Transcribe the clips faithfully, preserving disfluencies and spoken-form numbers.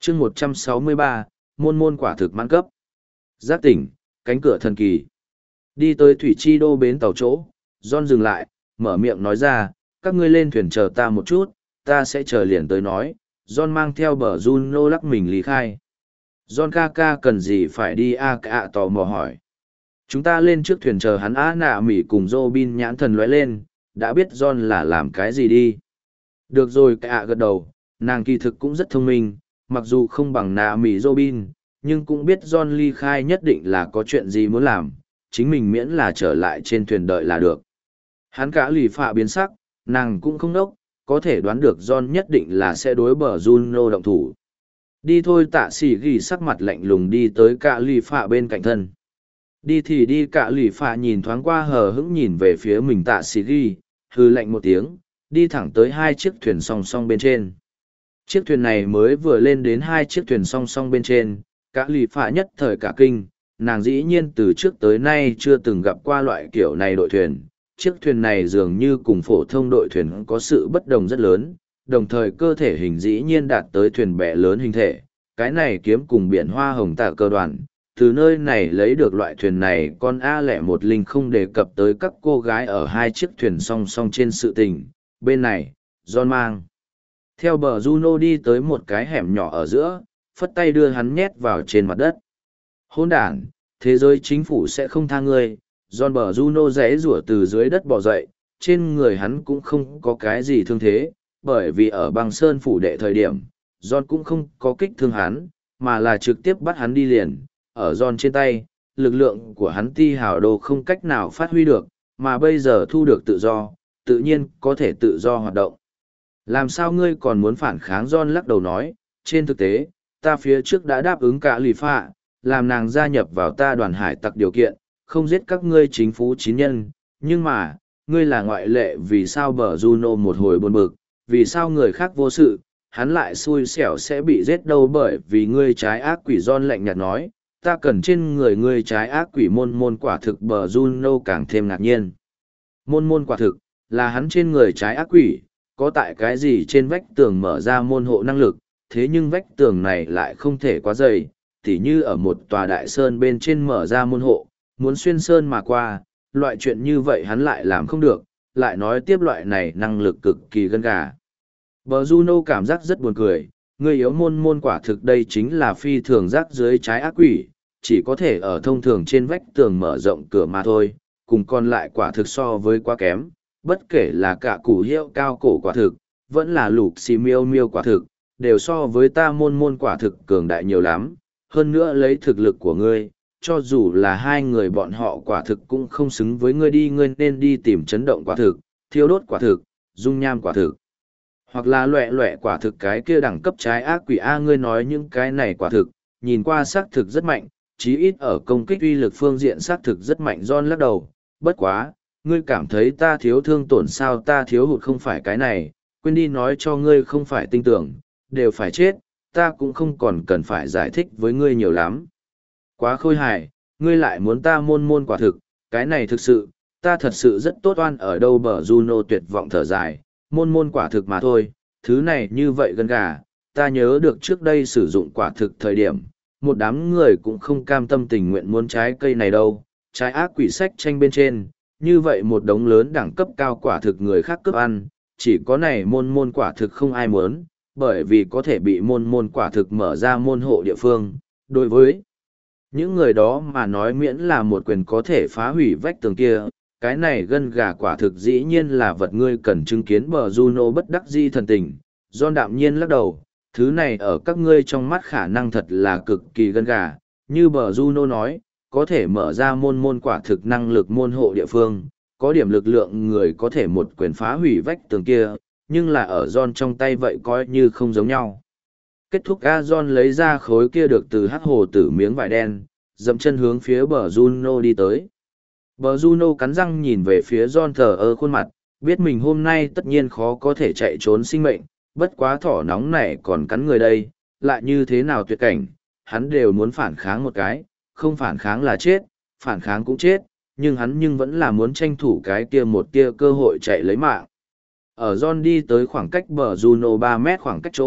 chương một trăm sáu mươi ba, môn môn quả thực mãn cấp. Giác tỉnh, cánh cửa thần kỳ. Đi tới thủy chi đô bến tàu chỗ, John dừng lại, mở miệng nói ra, các ngươi lên thuyền chờ ta một chút, ta sẽ chờ liền tới nói. John mang theo bờ Juno lắc mình lý khai. John ca ca cần gì phải đi a cả tò mò hỏi. Chúng ta lên trước thuyền chờ hắn á nạ mỉ cùng Robin nhãn thần lóe lên, đã biết John là làm cái gì đi. Được rồi cả gật đầu, nàng kỳ thực cũng rất thông minh, mặc dù không bằng nạ mỉ Robin, nhưng cũng biết John ly khai nhất định là có chuyện gì muốn làm, chính mình miễn là trở lại trên thuyền đợi là được. Hắn cả lì phạ biến sắc, nàng cũng không đốc, có thể đoán được John nhất định là sẽ đối bờ Juno động thủ. Đi thôi tạ sĩ ghi sắc mặt lạnh lùng đi tới cả lì phạ bên cạnh thân. Đi thì đi cả lì phạ nhìn thoáng qua hờ hững nhìn về phía mình tạ sĩ ghi, hư lạnh một tiếng, đi thẳng tới hai chiếc thuyền song song bên trên. Chiếc thuyền này mới vừa lên đến hai chiếc thuyền song song bên trên, cả lì phạ nhất thời cả kinh, nàng dĩ nhiên từ trước tới nay chưa từng gặp qua loại kiểu này đội thuyền. Chiếc thuyền này dường như cùng phổ thông đội thuyền có sự bất đồng rất lớn, đồng thời cơ thể hình dĩ nhiên đạt tới thuyền bè lớn hình thể. Cái này kiếm cùng biển hoa hồng tạ cơ đoàn, từ nơi này lấy được loại thuyền này con A lẻ một linh không đề cập tới các cô gái ở hai chiếc thuyền song song trên sự tình. Bên này, John mang theo bờ Juno đi tới một cái hẻm nhỏ ở giữa, phất tay đưa hắn nhét vào trên mặt đất. Hôn đản, thế giới chính phủ sẽ không tha ngươi. John bờ Juno rẽ rủa từ dưới đất bò dậy, trên người hắn cũng không có cái gì thương thế, bởi vì ở băng sơn phủ đệ thời điểm, John cũng không có kích thương hắn, mà là trực tiếp bắt hắn đi liền. Ở John trên tay, lực lượng của hắn ti hào đồ không cách nào phát huy được, mà bây giờ thu được tự do, tự nhiên có thể tự do hoạt động. Làm sao ngươi còn muốn phản kháng? John lắc đầu nói, trên thực tế, ta phía trước đã đáp ứng cả lì phạ, làm nàng gia nhập vào ta đoàn hải tặc điều kiện, không giết các ngươi chính phủ chín nhân, nhưng mà, ngươi là ngoại lệ. Vì sao bờ Juno một hồi buồn bực, vì sao người khác vô sự, hắn lại xui xẻo sẽ bị giết đâu? Bởi vì ngươi trái ác quỷ. John lạnh nhạt nói, ta cần trên người ngươi trái ác quỷ môn môn quả thực. Bờ Juno càng thêm ngạc nhiên. Môn môn quả thực, là hắn trên người trái ác quỷ, có tại cái gì trên vách tường mở ra môn hộ năng lực, thế nhưng vách tường này lại không thể quá dày, tỉ như ở một tòa đại sơn bên trên mở ra môn hộ, muốn xuyên sơn mà qua, loại chuyện như vậy hắn lại làm không được, lại nói tiếp loại này năng lực cực kỳ gân gà. Bờ Juno cảm giác rất buồn cười, người yếu môn môn quả thực đây chính là phi thường rác dưới trái ác quỷ, chỉ có thể ở thông thường trên vách tường mở rộng cửa mà thôi, cùng còn lại quả thực so với quá kém, bất kể là cả củ hiệu cao cổ quả thực, vẫn là lục xì miêu miêu quả thực, đều so với ta môn môn quả thực cường đại nhiều lắm, hơn nữa lấy thực lực của ngươi, cho dù là hai người bọn họ quả thực cũng không xứng với ngươi. Đi ngươi nên đi tìm chấn động quả thực, thiêu đốt quả thực, dung nham quả thực, hoặc là loẹ loẹ quả thực, cái kia đẳng cấp trái ác quỷ. A, ngươi nói những cái này quả thực, nhìn qua xác thực rất mạnh, chí ít ở công kích uy lực phương diện xác thực rất mạnh. John lắc đầu, bất quá, ngươi cảm thấy ta thiếu thương tổn sao? Ta thiếu hụt không phải cái này, quên đi, nói cho ngươi không phải tin tưởng, đều phải chết, ta cũng không còn cần phải giải thích với ngươi nhiều lắm. Quá khôi hài, ngươi lại muốn ta môn môn quả thực, cái này thực sự, ta thật sự rất tốt oan ở đâu? Bờ Juno tuyệt vọng thở dài, môn môn quả thực mà thôi, thứ này như vậy gân gà, ta nhớ được trước đây sử dụng quả thực thời điểm, một đám người cũng không cam tâm tình nguyện muốn trái cây này đâu, trái ác quỷ sách tranh bên trên, như vậy một đống lớn đẳng cấp cao quả thực người khác cướp ăn, chỉ có này môn môn quả thực không ai muốn, bởi vì có thể bị môn môn quả thực mở ra môn hộ địa phương. Đối với những người đó mà nói, miễn là một quyền có thể phá hủy vách tường kia, cái này gân gà quả thực dĩ nhiên là vật ngươi cần chứng kiến. Bờ Juno bất đắc di thần tình, John đạm nhiên lắc đầu, thứ này ở các ngươi trong mắt khả năng thật là cực kỳ gân gà, như bờ Juno nói, có thể mở ra môn môn quả thực năng lực môn hộ địa phương, có điểm lực lượng người có thể một quyền phá hủy vách tường kia, nhưng là ở John trong tay vậy coi như không giống nhau. Kết thúc, A John lấy ra khối kia được từ hắc hồ tử miếng vải đen, dậm chân hướng phía bờ Juno đi tới. Bờ Juno cắn răng nhìn về phía John thờ ơ khuôn mặt, biết mình hôm nay tất nhiên khó có thể chạy trốn sinh mệnh, bất quá thỏ nóng này còn cắn người đây, lại như thế nào tuyệt cảnh, hắn đều muốn phản kháng một cái, không phản kháng là chết, phản kháng cũng chết, nhưng hắn nhưng vẫn là muốn tranh thủ cái kia một kia cơ hội chạy lấy mạng. Ở John đi tới khoảng cách bờ Juno ba mét khoảng cách chỗ,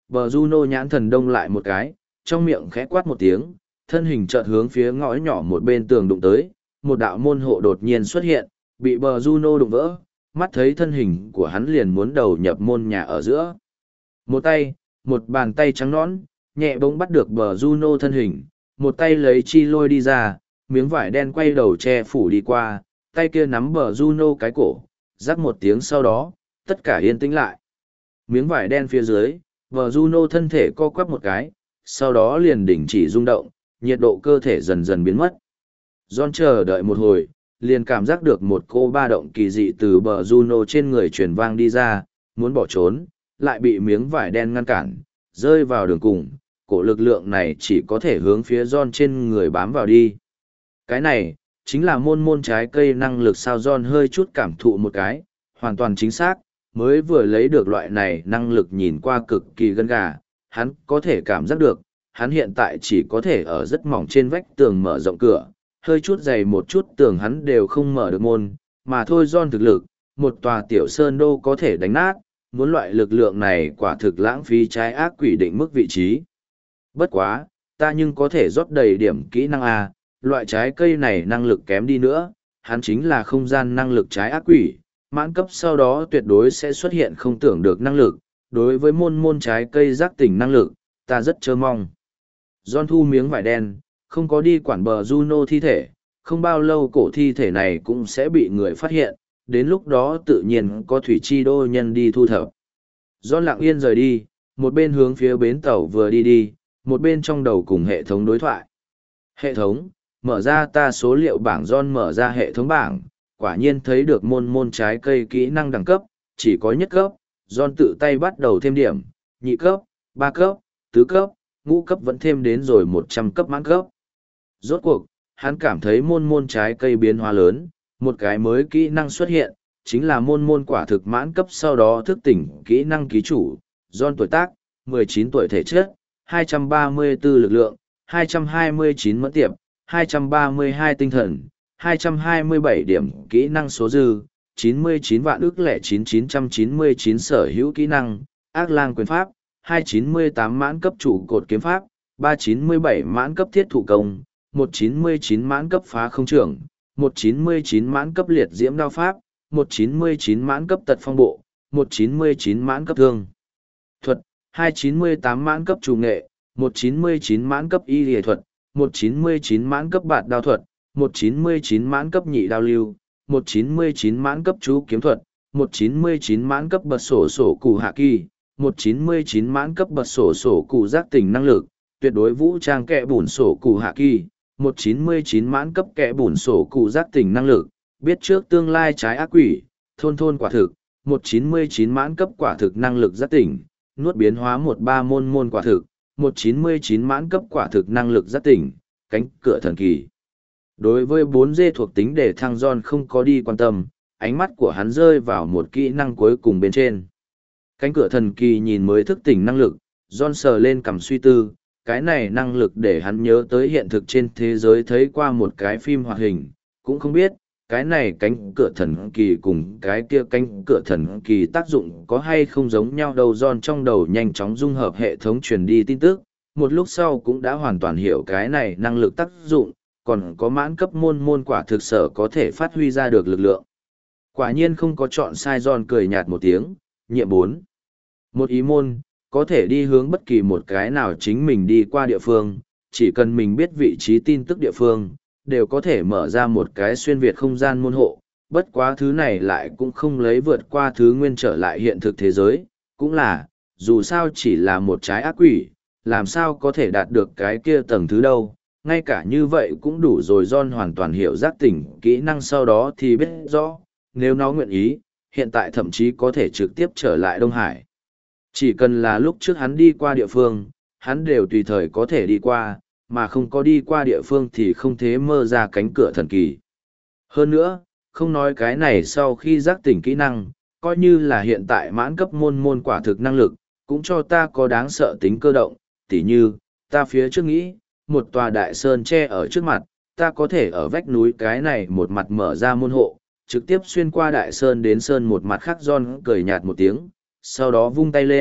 bờ Juno nhãn thần đông lại một cái, trong miệng khẽ quát một tiếng, thân hình chợt hướng phía ngõ nhỏ một bên tường đụng tới, một đạo môn hộ đột nhiên xuất hiện, bị bờ Juno đụng vỡ, mắt thấy thân hình của hắn liền muốn đầu nhập môn nhà ở giữa. Một tay, một bàn tay trắng nõn, nhẹ bỗng bắt được bờ Juno thân hình, một tay lấy chi lôi đi ra, miếng vải đen quay đầu che phủ đi qua, tay kia nắm bờ Juno cái cổ, rắc một tiếng sau đó, tất cả yên tĩnh lại. Miếng vải đen phía dưới, bờ Juno thân thể co quắp một cái, sau đó liền đình chỉ rung động, nhiệt độ cơ thể dần dần biến mất. John chờ đợi một hồi, liền cảm giác được một cô ba động kỳ dị từ bờ Juno trên người truyền vang đi ra, muốn bỏ trốn, lại bị miếng vải đen ngăn cản, rơi vào đường cùng, cổ lực lượng này chỉ có thể hướng phía John trên người bám vào đi. Cái này, chính là môn môn trái cây năng lực sao. John hơi chút cảm thụ một cái, hoàn toàn chính xác, mới vừa lấy được loại này năng lực nhìn qua cực kỳ gân gà, hắn có thể cảm giác được, hắn hiện tại chỉ có thể ở rất mỏng trên vách tường mở rộng cửa, hơi chút dày một chút tường hắn đều không mở được môn, mà thôi John thực lực, một tòa tiểu sơn đô có thể đánh nát, muốn loại lực lượng này quả thực lãng phí trái ác quỷ định mức vị trí. Bất quá, ta nhưng có thể rót đầy điểm kỹ năng A, loại trái cây này năng lực kém đi nữa, hắn chính là không gian năng lực trái ác quỷ, mãn cấp sau đó tuyệt đối sẽ xuất hiện không tưởng được năng lực, đối với môn môn trái cây giác tỉnh năng lực, ta rất chờ mong. John thu miếng vải đen, không có đi quản bờ Juno thi thể, không bao lâu cổ thi thể này cũng sẽ bị người phát hiện, đến lúc đó tự nhiên có thủy chi đô nhân đi thu thập. John lặng yên rời đi, một bên hướng phía bến tàu vừa đi đi, một bên trong đầu cùng hệ thống đối thoại. Hệ thống, mở ra ta số liệu bảng. John mở ra hệ thống bảng, quả nhiên thấy được môn môn trái cây kỹ năng đẳng cấp, chỉ có nhất cấp. John tự tay bắt đầu thêm điểm, nhị cấp, ba cấp, tứ cấp, ngũ cấp vẫn thêm đến rồi một trăm cấp mãn cấp. Rốt cuộc, hắn cảm thấy môn môn trái cây biến hóa lớn, một cái mới kỹ năng xuất hiện, chính là môn môn quả thực mãn cấp sau đó thức tỉnh kỹ năng ký chủ. John tuổi tác, mười chín tuổi thể chất, hai trăm ba mươi tư lực lượng, hai trăm hai mươi chín mẫn tiệp, hai trăm ba mươi hai tinh thần, hai trăm hai mươi bảy điểm kỹ năng số dư, chín mươi chín vạn ức lẻ chín chín trăm chín mươi chín sở hữu kỹ năng, ác lang quyền pháp, hai trăm chín mươi tám mãn cấp trụ cột kiếm pháp, ba trăm chín mươi bảy mãn cấp thiết thủ công, một trăm chín mươi chín mãn cấp phá không trưởng, một trăm chín mươi chín mãn cấp liệt diễm đao pháp, một trăm chín mươi chín mãn cấp tật phong bộ, một trăm chín mươi chín mãn cấp thương thuật, hai trăm chín mươi tám mãn cấp trù nghệ, một trăm chín mươi chín mãn cấp y lý thuật, một trăm chín mươi chín mãn cấp bạt đao thuật, một trăm chín mươi chín mãn cấp nhị đao lưu, một trăm chín mươi chín mãn cấp chú kiếm thuật, một trăm chín mươi chín mãn cấp bật sổ sổ cụ hạ kỳ, một trăm chín mươi chín mãn cấp bật sổ sổ cụ giác tỉnh năng lực, tuyệt đối vũ trang kẹ bùn sổ cụ hạ kỳ, một trăm chín mươi chín mãn cấp kẹ bùn sổ cụ giác tỉnh năng lực, biết trước tương lai trái ác quỷ, thôn thôn quả thực, một trăm chín mươi chín mãn cấp quả thực năng lực giác tỉnh, nuốt biến hóa một ba môn môn quả thực, một trăm chín mươi chín mãn cấp quả thực năng lực giác tỉnh, cánh cửa thần kỳ. Đối với bốn D thuộc tính để thăng John không có đi quan tâm, ánh mắt của hắn rơi vào một kỹ năng cuối cùng bên trên. Cánh cửa thần kỳ nhìn mới thức tỉnh năng lực, John sờ lên cằm suy tư, cái này năng lực để hắn nhớ tới hiện thực trên thế giới thấy qua một cái phim hoạt hình, cũng không biết, cái này cánh cửa thần kỳ cùng cái kia cánh cửa thần kỳ tác dụng có hay không giống nhau đâu. John trong đầu nhanh chóng dung hợp hệ thống truyền đi tin tức, một lúc sau cũng đã hoàn toàn hiểu cái này năng lực tác dụng, còn có mãn cấp môn môn quả thực sở có thể phát huy ra được lực lượng. Quả nhiên không có chọn sai. John cười nhạt một tiếng, nhiệm bốn. Một ý môn, có thể đi hướng bất kỳ một cái nào chính mình đi qua địa phương, chỉ cần mình biết vị trí tin tức địa phương, đều có thể mở ra một cái xuyên việt không gian môn hộ. Bất quá thứ này lại cũng không lấy vượt qua thứ nguyên trở lại hiện thực thế giới, cũng là, dù sao chỉ là một trái ác quỷ, làm sao có thể đạt được cái kia tầng thứ đâu. Ngay cả như vậy cũng đủ rồi. John hoàn toàn hiểu giác tỉnh kỹ năng sau đó thì biết rõ, nếu nó nguyện ý, hiện tại thậm chí có thể trực tiếp trở lại Đông Hải. Chỉ cần là lúc trước hắn đi qua địa phương, hắn đều tùy thời có thể đi qua, mà không có đi qua địa phương thì không thế mơ ra cánh cửa thần kỳ. Hơn nữa, không nói cái này sau khi giác tỉnh kỹ năng, coi như là hiện tại mãn cấp môn môn quả thực năng lực, cũng cho ta có đáng sợ tính cơ động, tỉ như, ta phía trước nghĩ, một tòa đại sơn che ở trước mặt, ta có thể ở vách núi cái này một mặt mở ra môn hộ, trực tiếp xuyên qua đại sơn đến sơn một mặt khác. John cười nhạt một tiếng, sau đó vung tay lên,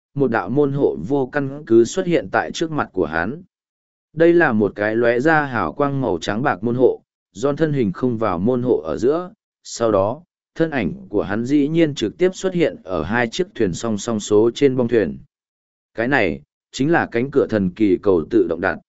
một đạo môn hộ vô căn cứ xuất hiện tại trước mặt của hắn. Đây là một cái lóe ra hào quang màu trắng bạc môn hộ, John thân hình không vào môn hộ ở giữa, sau đó, thân ảnh của hắn dĩ nhiên trực tiếp xuất hiện ở hai chiếc thuyền song song số trên bong thuyền. Cái này, chính là cánh cửa thần kỳ cầu tự động đặt.